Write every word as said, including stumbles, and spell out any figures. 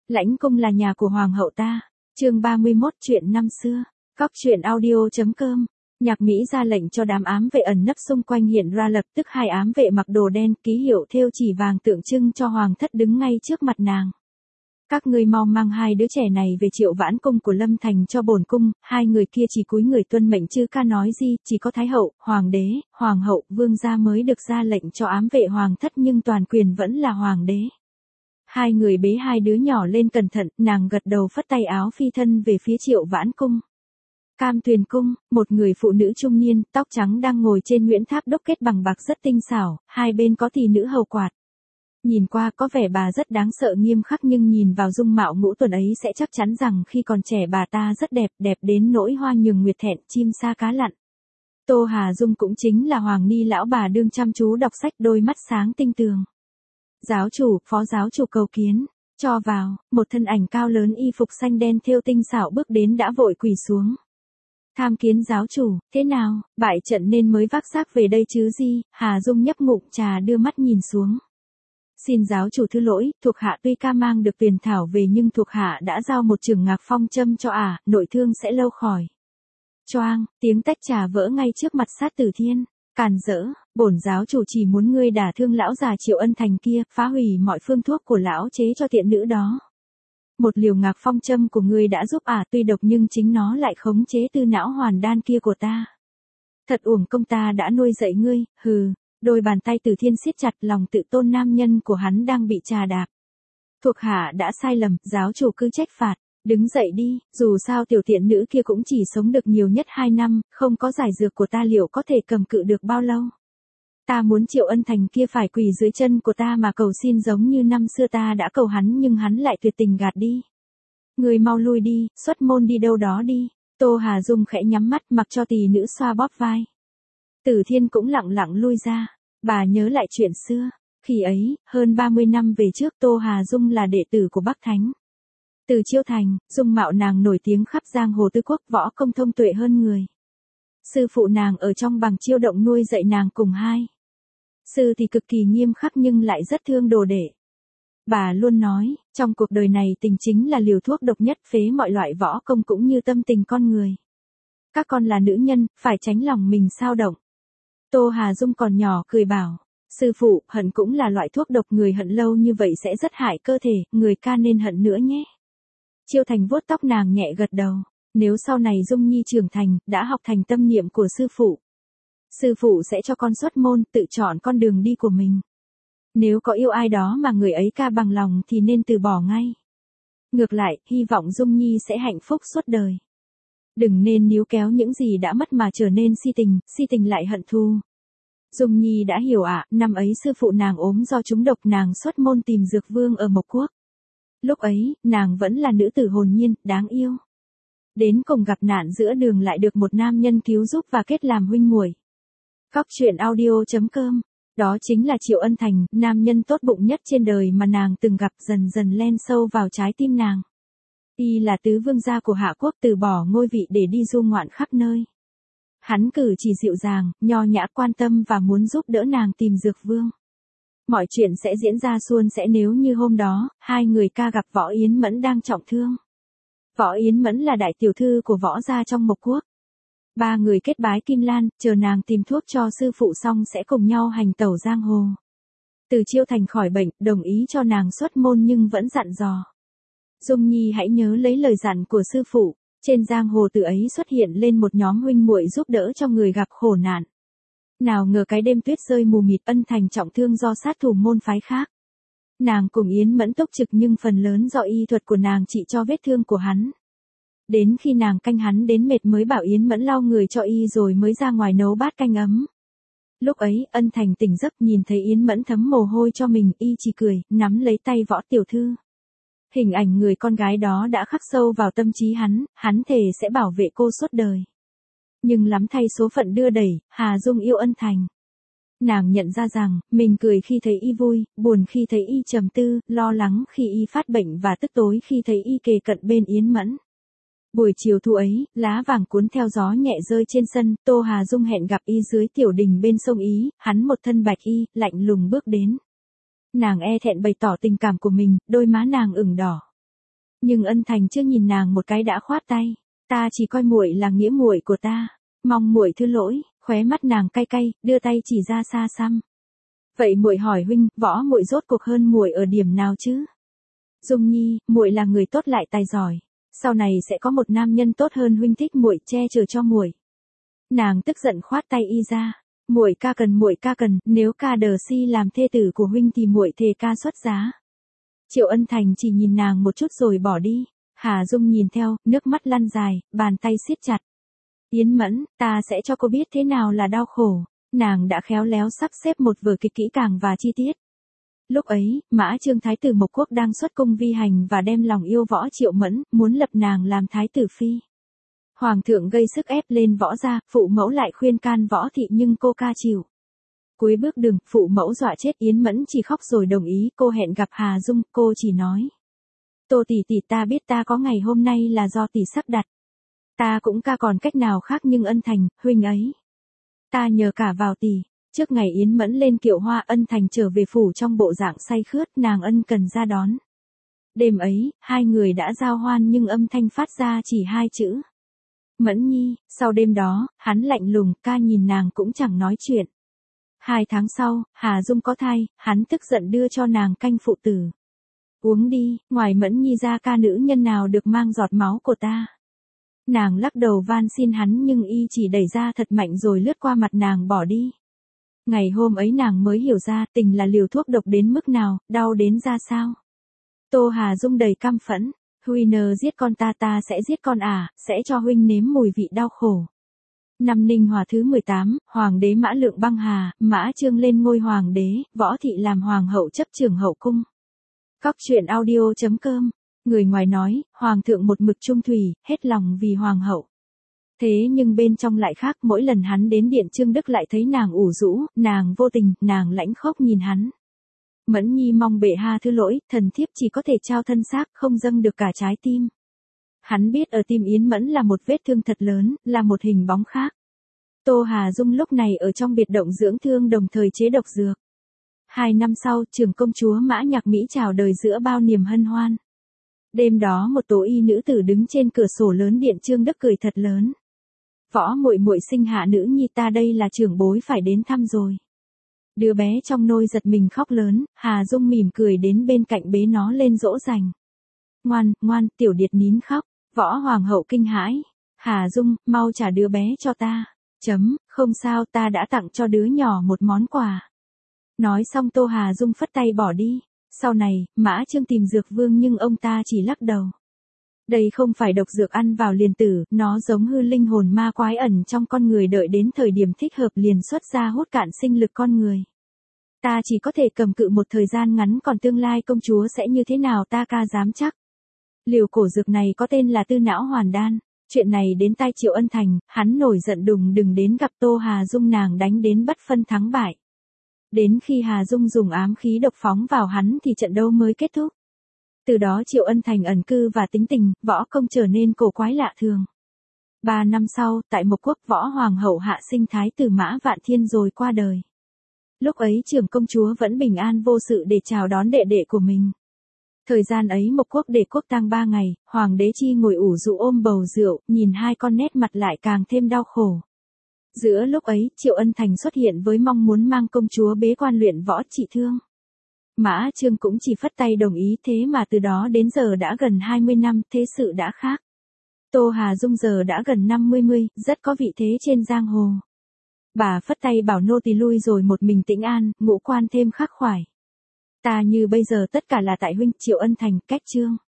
Lãnh cung là nhà của hoàng hậu ta. Chương ba mươi mốt chuyện năm xưa. Cóc truyện audio.com. Nhạc Mỹ ra lệnh cho đám ám vệ ẩn nấp xung quanh hiện ra, lập tức hai ám vệ mặc đồ đen, ký hiệu thêu chỉ vàng tượng trưng cho hoàng thất đứng ngay trước mặt nàng. Các ngươi mau mang hai đứa trẻ này về Triệu Vãn cung của Lâm Thành cho bổn cung. Hai người kia chỉ cúi người tuân mệnh chứ ca nói gì, chỉ có thái hậu, hoàng đế, hoàng hậu, vương gia mới được ra lệnh cho ám vệ hoàng thất, nhưng toàn quyền vẫn là hoàng đế. Hai người bế hai đứa nhỏ lên cẩn thận, nàng gật đầu phất tay áo phi thân về phía Triệu Vãn cung. Cam Tuyền cung, một người phụ nữ trung niên, tóc trắng đang ngồi trên Nguyễn Tháp đúc kết bằng bạc rất tinh xảo, hai bên có tỷ nữ hầu quạt. Nhìn qua có vẻ bà rất đáng sợ nghiêm khắc, nhưng nhìn vào dung mạo ngũ tuần ấy sẽ chắc chắn rằng khi còn trẻ bà ta rất đẹp, đẹp đến nỗi hoa nhường nguyệt thẹn, chim sa cá lặn. Tô Hà Dung cũng chính là Hoàng Ni lão bà đương chăm chú đọc sách, đôi mắt sáng tinh tường. Giáo chủ, phó giáo chủ cầu kiến. Cho vào, một thân ảnh cao lớn y phục xanh đen thêu tinh xảo bước đến đã vội quỳ xuống. Tham kiến giáo chủ, thế nào, bại trận nên mới vác xác về đây chứ gì? Hà Dung nhấp ngụm trà đưa mắt nhìn xuống. Xin giáo chủ thứ lỗi, thuộc hạ tuy ca mang được tiền thảo về nhưng thuộc hạ đã giao một chưởng ngạc phong châm cho ả, à, nội thương sẽ lâu khỏi. Choang, tiếng tách trà vỡ ngay trước mặt Sát Tử Thiên. Càn rỡ, bổn giáo chủ chỉ muốn ngươi đả thương lão già Triệu Ân Thành kia, phá hủy mọi phương thuốc của lão chế cho tiện nữ đó. Một liều ngạc phong châm của ngươi đã giúp ả, à, tuy độc nhưng chính nó lại khống chế tư não hoàn đan kia của ta. Thật uổng công ta đã nuôi dạy ngươi, hừ. Đôi bàn tay Tử Thiên siết chặt, lòng tự tôn nam nhân của hắn đang bị trà đạp. Thuộc hạ đã sai lầm, giáo chủ cứ trách phạt. Đứng dậy đi, dù sao tiểu tiện nữ kia cũng chỉ sống được nhiều nhất hai năm, không có giải dược của ta liệu có thể cầm cự được bao lâu. Ta muốn Triệu Ân Thành kia phải quỳ dưới chân của ta mà cầu xin giống như năm xưa ta đã cầu hắn, nhưng hắn lại tuyệt tình gạt đi. Người mau lui đi, xuất môn đi đâu đó đi. Tô Hà Dung khẽ nhắm mắt mặc cho tỷ nữ xoa bóp vai. Tử Thiên cũng lặng lặng lui ra. Bà nhớ lại chuyện xưa. Khi ấy, hơn ba mươi năm về trước, Tô Hà Dung là đệ tử của Bắc Thánh. Từ Chiêu Thành, dung mạo nàng nổi tiếng khắp giang hồ tứ quốc, võ công thông tuệ hơn người. Sư phụ nàng ở trong Bằng Chiêu động nuôi dạy nàng cùng hai. Sư thì cực kỳ nghiêm khắc nhưng lại rất thương đồ đệ. Bà luôn nói, trong cuộc đời này tình chính là liều thuốc độc nhất, phế mọi loại võ công cũng như tâm tình con người. Các con là nữ nhân, phải tránh lòng mình xao động. Tô Hà Dung còn nhỏ cười bảo, sư phụ, hận cũng là loại thuốc độc, người hận lâu như vậy sẽ rất hại cơ thể, người ca nên hận nữa nhé. Chiêu Thành vuốt tóc nàng nhẹ gật đầu, nếu sau này Dung Nhi trưởng thành, đã học thành tâm niệm của sư phụ. Sư phụ sẽ cho con xuất môn, tự chọn con đường đi của mình. Nếu có yêu ai đó mà người ấy ca bằng lòng thì nên từ bỏ ngay. Ngược lại, hy vọng Dung Nhi sẽ hạnh phúc suốt đời. Đừng nên níu kéo những gì đã mất mà trở nên si tình, si tình lại hận thù. Dung Nhi đã hiểu ạ, à, năm ấy sư phụ nàng ốm do trúng độc, nàng xuất môn tìm dược vương ở Mộc Quốc. Lúc ấy, nàng vẫn là nữ tử hồn nhiên, đáng yêu. Đến cùng gặp nạn giữa đường lại được một nam nhân cứu giúp và kết làm huynh muội. Cóc truyện audio.com. Đó chính là Triệu Ân Thành, nam nhân tốt bụng nhất trên đời mà nàng từng gặp, dần dần len sâu vào trái tim nàng. Y là tứ vương gia của Hạ Quốc, từ bỏ ngôi vị để đi du ngoạn khắp nơi. Hắn cử chỉ dịu dàng, nho nhã, quan tâm và muốn giúp đỡ nàng tìm dược vương. Mọi chuyện sẽ diễn ra suôn sẻ nếu như hôm đó, hai người ca gặp Võ Yến Mẫn đang trọng thương. Võ Yến Mẫn là đại tiểu thư của Võ gia trong Mộc Quốc. Ba người kết bái Kim Lan, chờ nàng tìm thuốc cho sư phụ xong sẽ cùng nhau hành tẩu giang hồ. Từ Chiêu Thành khỏi bệnh, đồng ý cho nàng xuất môn nhưng vẫn dặn dò. Dung Nhi hãy nhớ lấy lời dặn của sư phụ, trên giang hồ từ ấy xuất hiện lên một nhóm huynh muội giúp đỡ cho người gặp khổ nạn. Nào ngờ cái đêm tuyết rơi mù mịt, Ân Thành trọng thương do sát thủ môn phái khác. Nàng cùng Yến Mẫn túc trực nhưng phần lớn do y thuật của nàng trị cho vết thương của hắn. Đến khi nàng canh hắn đến mệt mới bảo Yến Mẫn lau người cho y rồi mới ra ngoài nấu bát canh ấm. Lúc ấy, Ân Thành tỉnh giấc nhìn thấy Yến Mẫn thấm mồ hôi cho mình, y chỉ cười, nắm lấy tay Võ tiểu thư. Hình ảnh người con gái đó đã khắc sâu vào tâm trí hắn, hắn thề sẽ bảo vệ cô suốt đời. Nhưng lắm thay số phận đưa đẩy, Hà Dung yêu Ân Thành. Nàng nhận ra rằng, mình cười khi thấy y vui, buồn khi thấy y trầm tư, lo lắng khi y phát bệnh và tức tối khi thấy y kề cận bên Yến Mẫn. Buổi chiều thu ấy, lá vàng cuốn theo gió nhẹ rơi trên sân, Tô Hà Dung hẹn gặp y dưới tiểu đình bên sông Ý, hắn một thân bạch y, lạnh lùng bước đến. Nàng e thẹn bày tỏ tình cảm của mình, đôi má nàng ửng đỏ. Nhưng Ân Thành chưa nhìn nàng một cái đã khoát tay, ta chỉ coi muội là nghĩa muội của ta, mong muội thứ lỗi, khóe mắt nàng cay cay, đưa tay chỉ ra xa xăm. Vậy muội hỏi huynh, võ muội rốt cuộc hơn muội ở điểm nào chứ? Dung Nhi, muội là người tốt lại tài giỏi, sau này sẽ có một nam nhân tốt hơn huynh thích muội che chở cho muội. Nàng tức giận khoát tay y ra, muội ca cần muội ca cần, nếu ca đờ si làm thê tử của huynh thì muội thề ca xuất giá. Triệu Ân Thành chỉ nhìn nàng một chút rồi bỏ đi. Hà Dung nhìn theo, nước mắt lăn dài, bàn tay siết chặt. Yến Mẫn, ta sẽ cho cô biết thế nào là đau khổ. Nàng đã khéo léo sắp xếp một vở kịch kỹ càng và chi tiết. Lúc ấy, Mã Trương Thái tử Mộc Quốc đang xuất cung vi hành và đem lòng yêu võ Triệu Mẫn, muốn lập nàng làm thái tử phi. Hoàng thượng gây sức ép lên võ gia, phụ mẫu lại khuyên can võ thị nhưng cô ca chịu. Cuối bước đường, phụ mẫu dọa chết, Yến Mẫn chỉ khóc rồi đồng ý, cô hẹn gặp Hà Dung, cô chỉ nói. Tô tỷ tỷ, ta biết ta có ngày hôm nay là do tỷ sắp đặt. Ta cũng ca còn cách nào khác, nhưng Ân Thành, huynh ấy. Ta nhờ cả vào tỷ. Trước ngày Yến Mẫn lên kiệu hoa, Ân Thành trở về phủ trong bộ dạng say khướt, nàng ân cần ra đón. Đêm ấy, hai người đã giao hoan nhưng âm thanh phát ra chỉ hai chữ. Mẫn Nhi. Sau đêm đó, hắn lạnh lùng, ca nhìn nàng cũng chẳng nói chuyện. Hai tháng sau, Hà Dung có thai, hắn tức giận đưa cho nàng canh phụ tử. Uống đi, ngoài Mẫn Nhi ra ca nữ nhân nào được mang giọt máu của ta. Nàng lắc đầu van xin hắn nhưng y chỉ đẩy ra thật mạnh rồi lướt qua mặt nàng bỏ đi. Ngày hôm ấy nàng mới hiểu ra tình là liều thuốc độc đến mức nào, đau đến ra sao. Tô Hà Dung đầy căm phẫn, huynh giết con ta, ta sẽ giết con à, sẽ cho huynh nếm mùi vị đau khổ. Năm Ninh Hòa thứ mười tám, Hoàng đế Mã Lượng băng hà, Mã Trương lên ngôi Hoàng đế, Võ Thị làm Hoàng hậu chấp trưởng hậu cung. Cóc truyện audio chấm com. Người ngoài nói, Hoàng thượng một mực trung thủy, hết lòng vì Hoàng hậu. Thế nhưng bên trong lại khác, mỗi lần hắn đến điện Trương Đức lại thấy nàng ủ rũ, nàng vô tình, nàng lãnh khốc nhìn hắn. Mẫn Nhi mong bệ hạ thứ lỗi, thần thiếp chỉ có thể trao thân xác, không dâng được cả trái tim. Hắn biết ở tim Yến Mẫn là một vết thương thật lớn, là một hình bóng khác. Tô Hà Dung lúc này ở trong biệt động dưỡng thương đồng thời chế độc dược. Hai năm sau, trưởng công chúa Mã Nhạc Mỹ chào đời giữa bao niềm hân hoan. Đêm đó một tố y nữ tử đứng trên cửa sổ lớn điện Trương Đức cười thật lớn. Võ muội muội sinh hạ nữ nhi, ta đây là trưởng bối phải đến thăm rồi. Đứa bé trong nôi giật mình khóc lớn, Hà Dung mỉm cười đến bên cạnh bế nó lên dỗ dành. Ngoan, ngoan, tiểu điệt nín khóc. Võ hoàng hậu kinh hãi. Hà Dung, mau trả đứa bé cho ta. Chấm, không sao, ta đã tặng cho đứa nhỏ một món quà. Nói xong Tô Hà Dung phất tay bỏ đi. Sau này, Mã Trương tìm dược vương nhưng ông ta chỉ lắc đầu. Đây không phải độc dược ăn vào liền tử, nó giống hư linh hồn ma quái ẩn trong con người, đợi đến thời điểm thích hợp liền xuất ra hút cạn sinh lực con người. Ta chỉ có thể cầm cự một thời gian ngắn, còn tương lai công chúa sẽ như thế nào ta ca dám chắc. Liều cổ dược này có tên là Tư Não Hoàn Đan. Chuyện này đến tai Triệu Ân Thành, hắn nổi giận đùng đừng đến gặp Tô Hà Dung, nàng đánh đến bất phân thắng bại. Đến khi Hà Dung dùng ám khí độc phóng vào hắn thì trận đấu mới kết thúc. Từ đó Triệu Ân Thành ẩn cư và tính tình, võ công trở nên cổ quái lạ thường. Ba năm sau, tại Mộc Quốc, võ hoàng hậu hạ sinh thái tử Mã Vạn Thiên rồi qua đời. Lúc ấy trưởng công chúa vẫn bình an vô sự để chào đón đệ đệ của mình. Thời gian ấy Mộc Quốc để quốc tang ba ngày, Hoàng đế Chi ngồi ủ rũ ôm bầu rượu, nhìn hai con nét mặt lại càng thêm đau khổ. Giữa lúc ấy, Triệu Ân Thành xuất hiện với mong muốn mang công chúa bế quan luyện võ trị thương. Mã Trương cũng chỉ phất tay đồng ý, thế mà từ đó đến giờ đã gần hai mươi năm, thế sự đã khác. Tô Hà Dung giờ đã gần năm mươi mươi, rất có vị thế trên giang hồ. Bà phất tay bảo nô tỳ lui rồi một mình tĩnh an, ngũ quan thêm khắc khoải. Ta như bây giờ tất cả là tại huynh. Triệu Ân Thành, cách chương.